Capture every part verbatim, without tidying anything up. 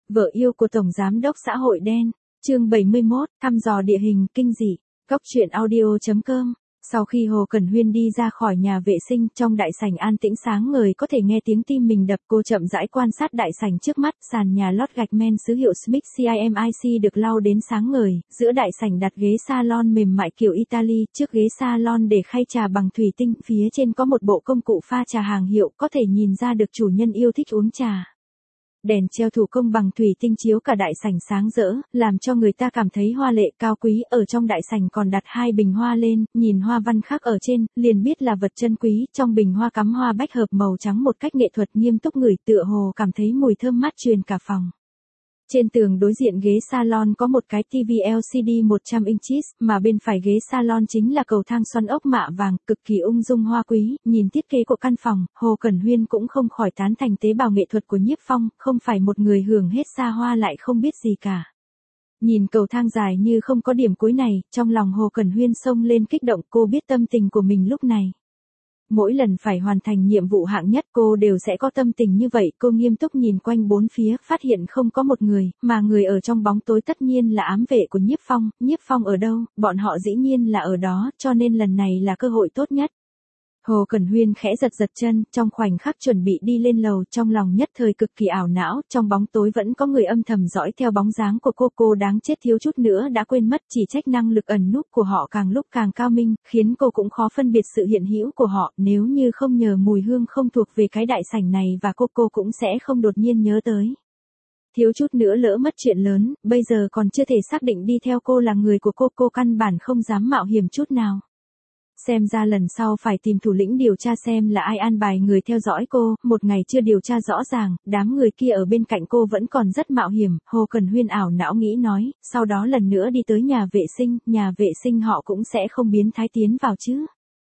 Vợ yêu của Tổng Giám đốc xã hội đen. Chương bảy mươi mốt, thăm dò địa hình, kinh dị. Góc truyện audio chấm com. Sau khi Hồ Cẩn Huyên đi ra khỏi nhà vệ sinh, trong đại sảnh an tĩnh sáng ngời có thể nghe tiếng tim mình đập. Cô chậm rãi quan sát đại sảnh trước mắt, sàn nhà lót gạch men xứ hiệu Smith Cimic được lau đến sáng ngời, giữa đại sảnh đặt ghế salon mềm mại kiểu Italy, trước ghế salon để khay trà bằng thủy tinh, phía trên có một bộ công cụ pha trà hàng hiệu, có thể nhìn ra được chủ nhân yêu thích uống trà. Đèn treo thủ công bằng thủy tinh chiếu cả đại sảnh sáng rỡ, làm cho người ta cảm thấy hoa lệ cao quý. Ở trong đại sảnh còn đặt hai bình hoa lên, nhìn hoa văn khắc ở trên, liền biết là vật chân quý. Trong bình hoa cắm hoa bách hợp màu trắng một cách nghệ thuật nghiêm túc, ngửi tựa hồ cảm thấy mùi thơm mát truyền cả phòng. Trên tường đối diện ghế salon có một cái ti vi lờ xê đê một trăm inches, mà bên phải ghế salon chính là cầu thang xoắn ốc mạ vàng, cực kỳ ung dung hoa quý. Nhìn thiết kế của căn phòng, Hồ Cẩn Huyên cũng không khỏi tán thành tế bào nghệ thuật của Nhiếp Phong, không phải một người hưởng hết xa hoa lại không biết gì cả. Nhìn cầu thang dài như không có điểm cuối này, trong lòng Hồ Cẩn Huyên xông lên kích động. Cô biết tâm tình của mình lúc này. Mỗi lần phải hoàn thành nhiệm vụ hạng nhất cô đều sẽ có tâm tình như vậy. Cô nghiêm túc nhìn quanh bốn phía, phát hiện không có một người, mà người ở trong bóng tối tất nhiên là ám vệ của Nhiếp Phong. Nhiếp Phong ở đâu? Bọn họ dĩ nhiên là ở đó, cho nên lần này là cơ hội tốt nhất. Hồ Cẩn Huyên khẽ giật giật chân, trong khoảnh khắc chuẩn bị đi lên lầu, trong lòng nhất thời cực kỳ ảo não. Trong bóng tối vẫn có người âm thầm dõi theo bóng dáng của cô. Cô đáng chết thiếu chút nữa đã quên mất, chỉ trách năng lực ẩn núp của họ càng lúc càng cao minh, khiến cô cũng khó phân biệt sự hiện hữu của họ. Nếu như không nhờ mùi hương không thuộc về cái đại sảnh này và cô cô cũng sẽ không đột nhiên nhớ tới. Thiếu chút nữa lỡ mất chuyện lớn, bây giờ còn chưa thể xác định đi theo cô là người của cô. Cô căn bản không dám mạo hiểm chút nào. Xem ra lần sau phải tìm thủ lĩnh điều tra xem là ai an bài người theo dõi cô. Một ngày chưa điều tra rõ ràng, đám người kia ở bên cạnh cô vẫn còn rất mạo hiểm. Hồ Cẩn Huyên ảo não nghĩ nói, sau đó lần nữa đi tới nhà vệ sinh, nhà vệ sinh họ cũng sẽ không biến thái tiến vào chứ.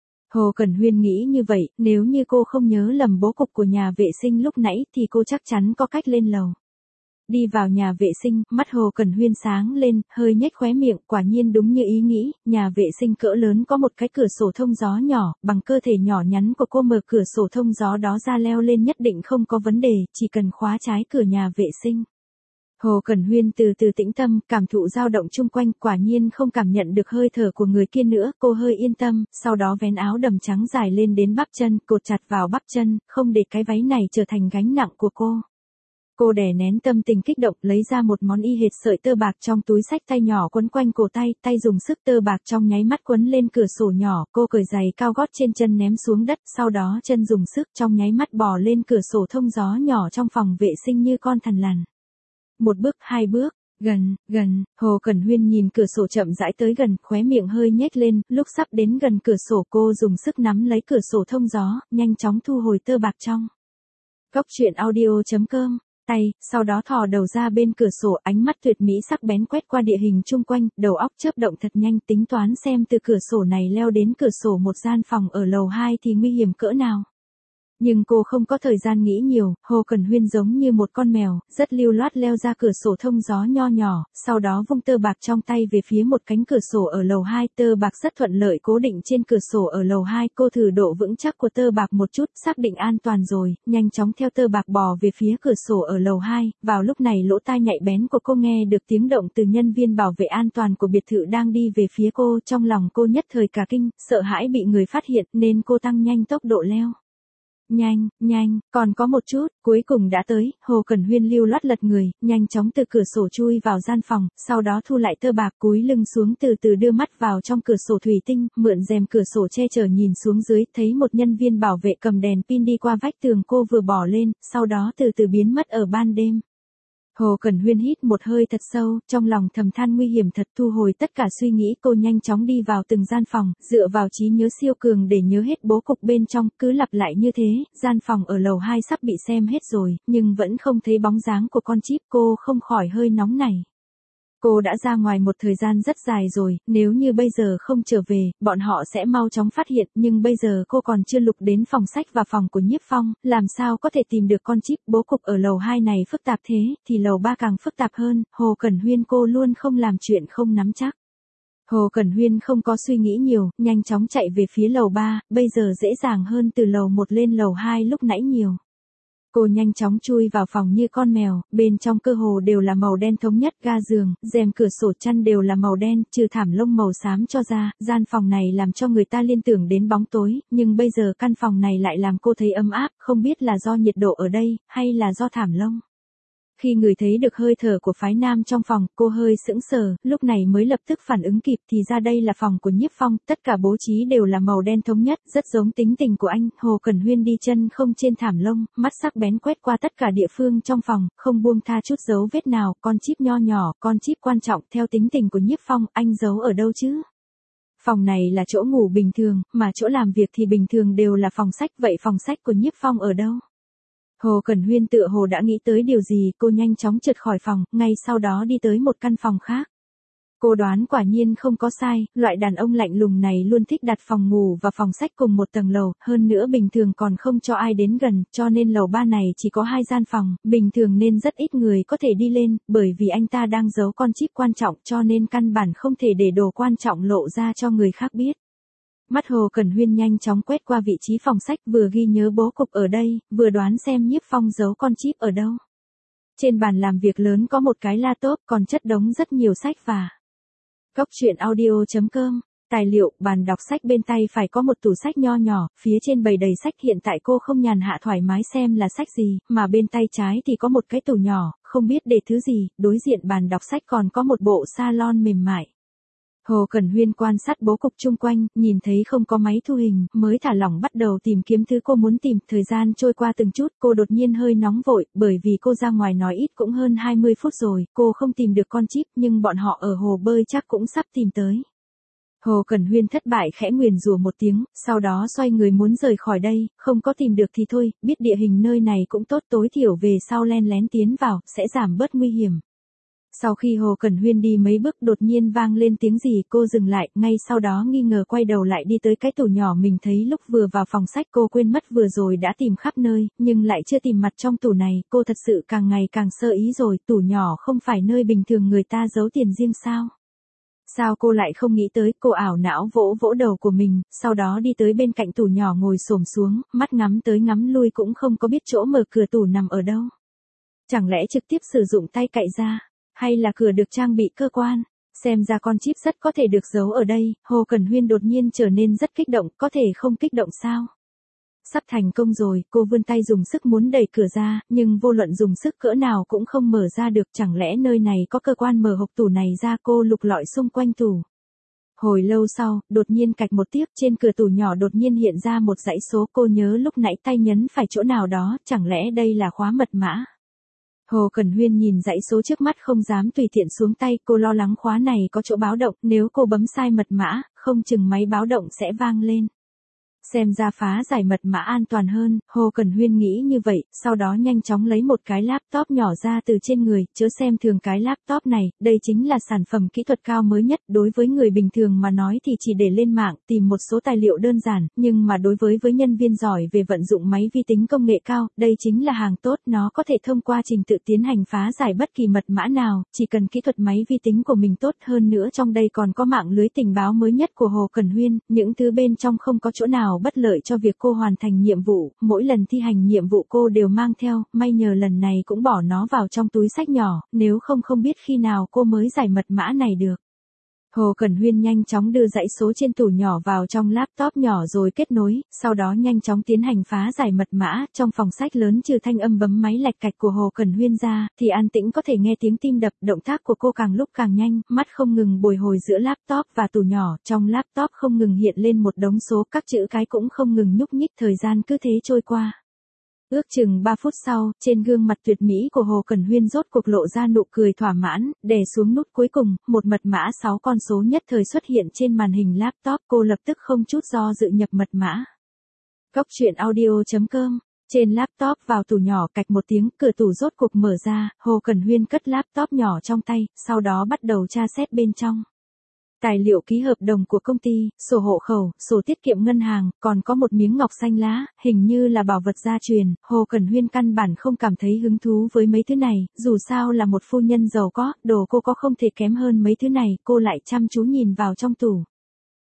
Hồ Cẩn Huyên nghĩ như vậy, nếu như cô không nhớ lầm bố cục của nhà vệ sinh lúc nãy thì cô chắc chắn có cách lên lầu. Đi vào nhà vệ sinh, mắt Hồ Cẩn Huyên sáng lên, hơi nhếch khóe miệng, quả nhiên đúng như ý nghĩ, nhà vệ sinh cỡ lớn có một cái cửa sổ thông gió nhỏ, bằng cơ thể nhỏ nhắn của cô mở cửa sổ thông gió đó ra leo lên nhất định không có vấn đề, chỉ cần khóa trái cửa nhà vệ sinh. Hồ Cẩn Huyên từ từ tĩnh tâm, cảm thụ dao động chung quanh, quả nhiên không cảm nhận được hơi thở của người kia nữa, cô hơi yên tâm, sau đó vén áo đầm trắng dài lên đến bắp chân, cột chặt vào bắp chân, không để cái váy này trở thành gánh nặng của cô. Cô đè nén tâm tình kích động, lấy ra một món y hệt sợi tơ bạc trong túi xách tay nhỏ quấn quanh cổ tay, tay dùng sức tơ bạc trong nháy mắt quấn lên cửa sổ nhỏ, cô cởi giày cao gót trên chân ném xuống đất, sau đó chân dùng sức trong nháy mắt bò lên cửa sổ thông gió nhỏ trong phòng vệ sinh như con thằn lằn. Một bước, hai bước, gần, gần, Hồ Cẩn Huyên nhìn cửa sổ chậm rãi tới gần, khóe miệng hơi nhếch lên, lúc sắp đến gần cửa sổ cô dùng sức nắm lấy cửa sổ thông gió, nhanh chóng thu hồi tơ bạc trong. Góc truyện audio chấm com. Tay, sau đó thò đầu ra bên cửa sổ, ánh mắt tuyệt mỹ sắc bén quét qua địa hình chung quanh, đầu óc chớp động thật nhanh, tính toán xem từ cửa sổ này leo đến cửa sổ một gian phòng ở lầu hai thì nguy hiểm cỡ nào. Nhưng cô không có thời gian nghĩ nhiều, Hồ Cẩn Huyên giống như một con mèo, rất lưu loát leo ra cửa sổ thông gió nho nhỏ, sau đó vung tơ bạc trong tay về phía một cánh cửa sổ ở lầu hai, tơ bạc rất thuận lợi cố định trên cửa sổ ở lầu hai, cô thử độ vững chắc của tơ bạc một chút, xác định an toàn rồi, nhanh chóng theo tơ bạc bò về phía cửa sổ ở lầu hai, vào lúc này lỗ tai nhạy bén của cô nghe được tiếng động từ nhân viên bảo vệ an toàn của biệt thự đang đi về phía cô, trong lòng cô nhất thời cả kinh, sợ hãi bị người phát hiện nên cô tăng nhanh tốc độ leo. Nhanh, nhanh, còn có một chút, cuối cùng đã tới, Hồ Cẩn Huyên lưu loát lật người, nhanh chóng từ cửa sổ chui vào gian phòng, sau đó thu lại tơ bạc cúi lưng xuống từ từ đưa mắt vào trong cửa sổ thủy tinh, mượn rèm cửa sổ che chở nhìn xuống dưới, thấy một nhân viên bảo vệ cầm đèn pin đi qua vách tường cô vừa bỏ lên, sau đó từ từ biến mất ở ban đêm. Hồ Cẩn Huyên hít một hơi thật sâu, trong lòng thầm than nguy hiểm thật, thu hồi tất cả suy nghĩ, cô nhanh chóng đi vào từng gian phòng, dựa vào trí nhớ siêu cường để nhớ hết bố cục bên trong, cứ lặp lại như thế, gian phòng ở lầu hai sắp bị xem hết rồi, nhưng vẫn không thấy bóng dáng của con chip, cô không khỏi hơi nóng nảy. Cô đã ra ngoài một thời gian rất dài rồi, nếu như bây giờ không trở về, bọn họ sẽ mau chóng phát hiện, nhưng bây giờ cô còn chưa lục đến phòng sách và phòng của Nhiếp Phong, làm sao có thể tìm được con chip. Bố cục ở lầu hai này phức tạp thế, thì lầu ba càng phức tạp hơn, Hồ Cẩn Huyên cô luôn không làm chuyện không nắm chắc. Hồ Cẩn Huyên không có suy nghĩ nhiều, nhanh chóng chạy về phía lầu ba, bây giờ dễ dàng hơn từ lầu một lên lầu hai lúc nãy nhiều. Cô nhanh chóng chui vào phòng như con mèo, bên trong cơ hồ đều là màu đen thống nhất, ga giường, rèm cửa sổ chăn đều là màu đen, trừ thảm lông màu xám cho ra, gian phòng này làm cho người ta liên tưởng đến bóng tối, nhưng bây giờ căn phòng này lại làm cô thấy ấm áp, không biết là do nhiệt độ ở đây, hay là do thảm lông. Khi người thấy được hơi thở của phái nam trong phòng, cô hơi sững sờ, lúc này mới lập tức phản ứng kịp thì ra đây là phòng của Nhiếp Phong, tất cả bố trí đều là màu đen thống nhất, rất giống tính tình của anh. Hồ Cẩn Huyên đi chân không trên thảm lông, mắt sắc bén quét qua tất cả địa phương trong phòng, không buông tha chút dấu vết nào, con chip nho nhỏ, con chip quan trọng, theo tính tình của Nhiếp Phong, anh giấu ở đâu chứ? Phòng này là chỗ ngủ bình thường, mà chỗ làm việc thì bình thường đều là phòng sách, vậy phòng sách của Nhiếp Phong ở đâu? Hồ Cẩn Huyên tựa hồ đã nghĩ tới điều gì, cô nhanh chóng trượt khỏi phòng, ngay sau đó đi tới một căn phòng khác. Cô đoán quả nhiên không có sai, loại đàn ông lạnh lùng này luôn thích đặt phòng ngủ và phòng sách cùng một tầng lầu, hơn nữa bình thường còn không cho ai đến gần, cho nên lầu ba này chỉ có hai gian phòng, bình thường nên rất ít người có thể đi lên, bởi vì anh ta đang giấu con chip quan trọng cho nên căn bản không thể để đồ quan trọng lộ ra cho người khác biết. Mắt Hồ Cẩn Huyên nhanh chóng quét qua vị trí phòng sách, vừa ghi nhớ bố cục ở đây, vừa đoán xem Nhiếp Phong giấu con chip ở đâu. Trên bàn làm việc lớn có một cái laptop, còn chất đống rất nhiều sách và Cốc truyện audio chấm com. Tài liệu, bàn đọc sách bên tay phải có một tủ sách nho nhỏ, phía trên bày đầy sách, hiện tại cô không nhàn hạ thoải mái xem là sách gì, mà bên tay trái thì có một cái tủ nhỏ, không biết để thứ gì, đối diện bàn đọc sách còn có một bộ salon mềm mại. Hồ Cẩn Huyên quan sát bố cục chung quanh, nhìn thấy không có máy thu hình, mới thả lỏng bắt đầu tìm kiếm thứ cô muốn tìm. Thời gian trôi qua từng chút, cô đột nhiên hơi nóng vội, bởi vì cô ra ngoài nói ít cũng hơn hai mươi phút rồi, cô không tìm được con chip, nhưng bọn họ ở hồ bơi chắc cũng sắp tìm tới. Hồ Cẩn Huyên thất bại khẽ nguyền rủa một tiếng, sau đó xoay người muốn rời khỏi đây, không có tìm được thì thôi, biết địa hình nơi này cũng tốt, tối thiểu về sau len lén tiến vào, sẽ giảm bớt nguy hiểm. Sau khi Hồ Cẩn Huyên đi mấy bước đột nhiên vang lên tiếng gì, cô dừng lại, ngay sau đó nghi ngờ quay đầu lại đi tới cái tủ nhỏ mình thấy lúc vừa vào phòng sách. Cô quên mất vừa rồi đã tìm khắp nơi, nhưng lại chưa tìm mặt trong tủ này, cô thật sự càng ngày càng sơ ý rồi, tủ nhỏ không phải nơi bình thường người ta giấu tiền riêng sao? Sao cô lại không nghĩ tới, cô ảo não vỗ vỗ đầu của mình, sau đó đi tới bên cạnh tủ nhỏ ngồi xổm xuống, mắt ngắm tới ngắm lui cũng không có biết chỗ mở cửa tủ nằm ở đâu. Chẳng lẽ trực tiếp sử dụng tay cạy ra? Hay là cửa được trang bị cơ quan? Xem ra con chip rất có thể được giấu ở đây. Hồ Cẩn Huyên đột nhiên trở nên rất kích động, có thể không kích động sao? Sắp thành công rồi, cô vươn tay dùng sức muốn đẩy cửa ra, nhưng vô luận dùng sức cỡ nào cũng không mở ra được, chẳng lẽ nơi này có cơ quan mở hộp tủ này ra? Cô lục lọi xung quanh tủ. Hồi lâu sau, đột nhiên cạch một tiếp, trên cửa tủ nhỏ đột nhiên hiện ra một dãy số, cô nhớ lúc nãy tay nhấn phải chỗ nào đó, chẳng lẽ đây là khóa mật mã? Hồ Cẩn Huyên nhìn dãy số trước mắt không dám tùy tiện xuống tay, cô lo lắng khóa này có chỗ báo động, nếu cô bấm sai mật mã, không chừng máy báo động sẽ vang lên. Xem ra phá giải mật mã an toàn hơn, Hồ Cẩn Huyên nghĩ như vậy, sau đó nhanh chóng lấy một cái laptop nhỏ ra từ trên người, chớ xem thường cái laptop này, đây chính là sản phẩm kỹ thuật cao mới nhất, đối với người bình thường mà nói thì chỉ để lên mạng, tìm một số tài liệu đơn giản, nhưng mà đối với với nhân viên giỏi về vận dụng máy vi tính công nghệ cao, đây chính là hàng tốt, nó có thể thông qua trình tự tiến hành phá giải bất kỳ mật mã nào, chỉ cần kỹ thuật máy vi tính của mình tốt hơn nữa, trong đây còn có mạng lưới tình báo mới nhất của Hồ Cẩn Huyên, những thứ bên trong không có chỗ nào bất lợi cho việc cô hoàn thành nhiệm vụ, mỗi lần thi hành nhiệm vụ cô đều mang theo, may nhờ lần này cũng bỏ nó vào trong túi sách nhỏ, nếu không không biết khi nào cô mới giải mật mã này được. Hồ Cẩn Huyên nhanh chóng đưa dãy số trên tủ nhỏ vào trong laptop nhỏ rồi kết nối, sau đó nhanh chóng tiến hành phá giải mật mã, trong phòng sách lớn trừ thanh âm bấm máy lạch cạch của Hồ Cẩn Huyên ra, thì an tĩnh có thể nghe tiếng tim đập, động tác của cô càng lúc càng nhanh, mắt không ngừng bồi hồi giữa laptop và tủ nhỏ, trong laptop không ngừng hiện lên một đống số, các chữ cái cũng không ngừng nhúc nhích, thời gian cứ thế trôi qua. Ước chừng ba phút sau, trên gương mặt tuyệt mỹ của Hồ Cẩn Huyên rốt cuộc lộ ra nụ cười thỏa mãn, đè xuống nút cuối cùng, một mật mã sáu con số nhất thời xuất hiện trên màn hình laptop, cô lập tức không chút do dự nhập mật mã. Cốc truyện audio chấm com. Trên laptop vào tủ nhỏ cạch một tiếng, cửa tủ rốt cuộc mở ra, Hồ Cẩn Huyên cất laptop nhỏ trong tay, sau đó bắt đầu tra xét bên trong. Tài liệu ký hợp đồng của công ty, sổ hộ khẩu, sổ tiết kiệm ngân hàng, còn có một miếng ngọc xanh lá, hình như là bảo vật gia truyền. Hồ Cẩn Huyên căn bản không cảm thấy hứng thú với mấy thứ này, dù sao là một phu nhân giàu có, đồ cô có không thể kém hơn mấy thứ này, cô lại chăm chú nhìn vào trong tủ.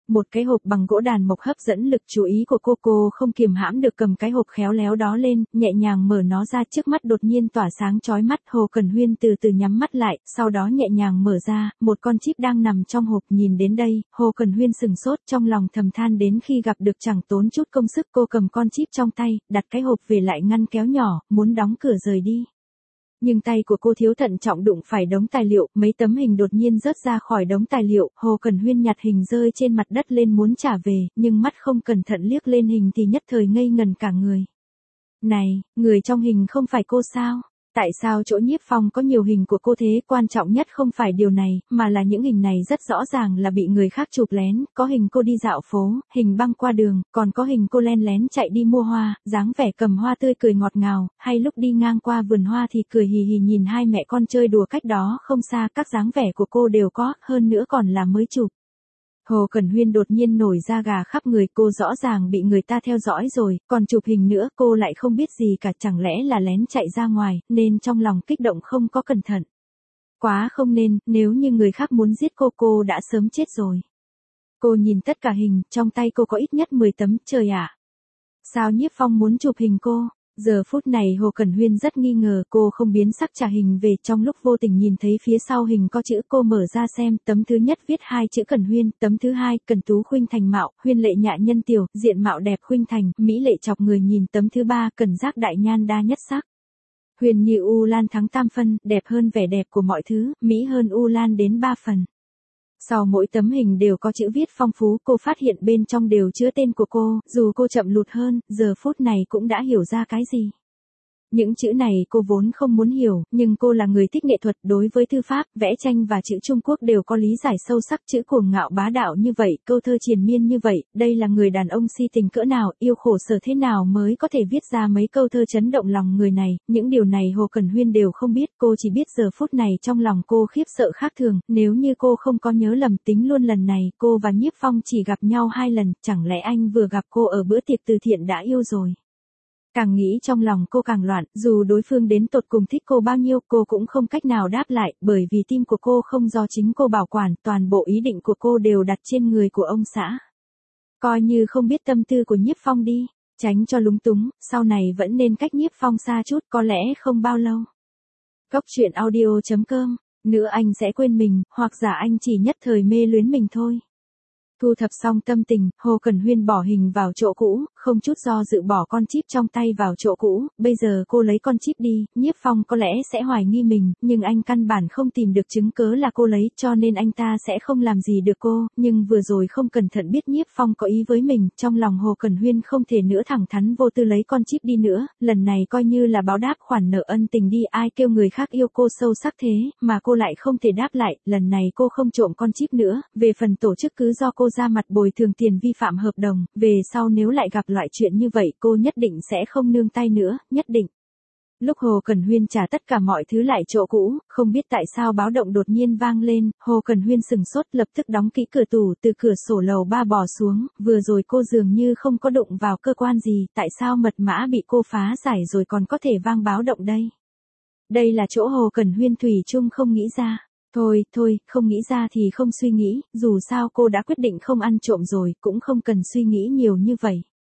Một cái hộp bằng gỗ đàn mộc hấp dẫn lực chú ý của cô, cô không kiềm hãm được cầm cái hộp khéo léo đó lên, nhẹ nhàng mở nó ra, trước mắt đột nhiên tỏa sáng chói mắt. Hồ Cần Huyên từ từ nhắm mắt lại, sau đó nhẹ nhàng mở ra, một con chip đang nằm trong hộp. Nhìn đến đây, Hồ Cần Huyên sừng sốt, trong lòng thầm than đến khi gặp được chẳng tốn chút công sức. Cô cầm con chip trong tay, đặt cái hộp về lại ngăn kéo nhỏ, muốn đóng cửa rời đi. Nhưng tay của cô thiếu thận trọng đụng phải đống tài liệu, mấy tấm hình đột nhiên rớt ra khỏi đống tài liệu. Hồ Cần Huyên nhặt hình rơi trên mặt đất lên muốn trả về, nhưng mắt không cẩn thận liếc lên hình thì nhất thời ngây ngần cả người. Này, người trong hình không phải cô sao? Tại sao chỗ Nhiếp Phong có nhiều hình của cô thế? Quan trọng nhất không phải điều này, mà là những hình này rất rõ ràng là bị người khác chụp lén. Có hình cô đi dạo phố, hình băng qua đường, còn có hình cô len lén chạy đi mua hoa, dáng vẻ cầm hoa tươi cười ngọt ngào, hay lúc đi ngang qua vườn hoa thì cười hì hì nhìn hai mẹ con chơi đùa cách đó không xa. Các dáng vẻ của cô đều có, hơn nữa còn là mới chụp. Hồ Cần Huyên đột nhiên nổi da gà khắp người, cô rõ ràng bị người ta theo dõi rồi, còn chụp hình nữa, cô lại không biết gì cả, chẳng lẽ là lén chạy ra ngoài, nên trong lòng kích động không có cẩn thận. Quá không nên, nếu như người khác muốn giết cô, cô đã sớm chết rồi. Cô nhìn tất cả hình, trong tay cô có ít nhất mười tấm, trời ạ. Sao Nhiếp Phong muốn chụp hình cô? Giờ phút này Hồ Cần Huyên rất nghi ngờ, cô không biến sắc trả hình về. Trong lúc vô tình nhìn thấy phía sau hình có chữ, cô mở ra xem, tấm thứ nhất viết hai chữ Cần Huyên, tấm thứ hai, Cần Tú khuynh thành mạo, Huyên lệ nhạ nhân tiểu, diện mạo đẹp khuynh thành, mỹ lệ chọc người nhìn, tấm thứ ba, Cần giác đại nhan đa nhất sắc. Huyền như U Lan thắng tam phân, đẹp hơn vẻ đẹp của mọi thứ, mỹ hơn U Lan đến ba phần. Sau mỗi tấm hình đều có chữ viết phong phú, cô phát hiện bên trong đều chứa tên của cô, dù cô chậm lụt hơn, giờ phút này cũng đã hiểu ra cái gì. Những chữ này cô vốn không muốn hiểu, nhưng cô là người thích nghệ thuật, đối với thư pháp, vẽ tranh và chữ Trung Quốc đều có lý giải sâu sắc. Chữ cuồng ngạo bá đạo như vậy, câu thơ triền miên như vậy, đây là người đàn ông si tình cỡ nào, yêu khổ sở thế nào mới có thể viết ra mấy câu thơ chấn động lòng người này. Những điều này Hồ Cần Huyên đều không biết, cô chỉ biết giờ phút này trong lòng cô khiếp sợ khác thường. Nếu như cô không có nhớ lầm, tính luôn lần này cô và Nhiếp Phong chỉ gặp nhau hai lần, chẳng lẽ anh vừa gặp cô ở bữa tiệc từ thiện đã yêu rồi? Càng nghĩ trong lòng cô càng loạn, dù đối phương đến tột cùng thích cô bao nhiêu, cô cũng không cách nào đáp lại, bởi vì tim của cô không do chính cô bảo quản, toàn bộ ý định của cô đều đặt trên người của ông xã. Coi như không biết tâm tư của Nhiếp Phong đi, tránh cho lúng túng, sau này vẫn nên cách Nhiếp Phong xa chút, có lẽ không bao lâu. Góc truyện audio chấm com, nữa anh sẽ quên mình, hoặc giả anh chỉ nhất thời mê luyến mình thôi. Thu thập xong tâm tình, Hồ Cần Huyên bỏ hình vào chỗ cũ, không chút do dự bỏ con chip trong tay vào chỗ cũ. Bây giờ cô lấy con chip đi, Nhiếp Phong có lẽ sẽ hoài nghi mình, nhưng anh căn bản không tìm được chứng cớ là cô lấy, cho nên anh ta sẽ không làm gì được cô. Nhưng vừa rồi không cẩn thận biết Nhiếp Phong có ý với mình, trong lòng Hồ Cần Huyên không thể nữa thẳng thắn vô tư lấy con chip đi nữa. Lần này coi như là báo đáp khoản nợ ân tình đi, ai kêu người khác yêu cô sâu sắc thế, mà cô lại không thể đáp lại. Lần này cô không trộm con chip nữa, về phần tổ chức cứ do cô ra mặt bồi thường tiền vi phạm hợp đồng, về sau nếu lại gặp loại chuyện như vậy cô nhất định sẽ không nương tay nữa, nhất định. Lúc Hồ Cần Huyên trả tất cả mọi thứ lại chỗ cũ, không biết tại sao báo động đột nhiên vang lên, Hồ Cần Huyên sừng sốt, lập tức đóng kỹ cửa tủ, từ cửa sổ lầu ba bò xuống. Vừa rồi cô dường như không có đụng vào cơ quan gì, tại sao mật mã bị cô phá giải rồi còn có thể vang báo động đây? Đây là chỗ Hồ Cần Huyên thủy chung không nghĩ ra. Thôi, thôi, không nghĩ ra thì không suy nghĩ, dù sao cô đã quyết định không ăn trộm rồi, cũng không cần suy nghĩ nhiều như vậy.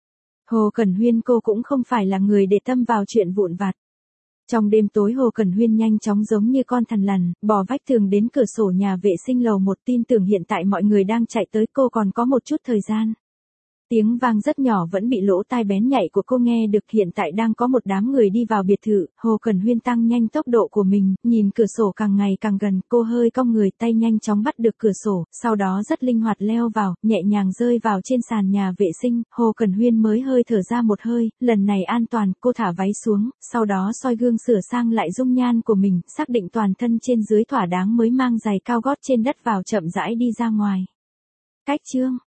Hồ Cần Huyên cô cũng không phải là người để tâm vào chuyện vụn vặt. Trong đêm tối Hồ Cần Huyên nhanh chóng giống như con thằn lằn, bò vách tường đến cửa sổ nhà vệ sinh lầu một, tin tưởng hiện tại mọi người đang chạy tới, cô còn có một chút thời gian. Tiếng vang rất nhỏ vẫn bị lỗ tai bén nhạy của cô nghe được, hiện tại đang có một đám người đi vào biệt thự. Hồ Cần Huyên tăng nhanh tốc độ của mình, nhìn cửa sổ càng ngày càng gần, cô hơi cong người, tay nhanh chóng bắt được cửa sổ, sau đó rất linh hoạt leo vào, nhẹ nhàng rơi vào trên sàn nhà vệ sinh. Hồ Cần Huyên mới hơi thở ra một hơi, lần này an toàn, cô thả váy xuống, sau đó soi gương sửa sang lại dung nhan của mình, xác định toàn thân trên dưới thỏa đáng mới mang giày cao gót trên đất vào, chậm rãi đi ra ngoài. Cách chương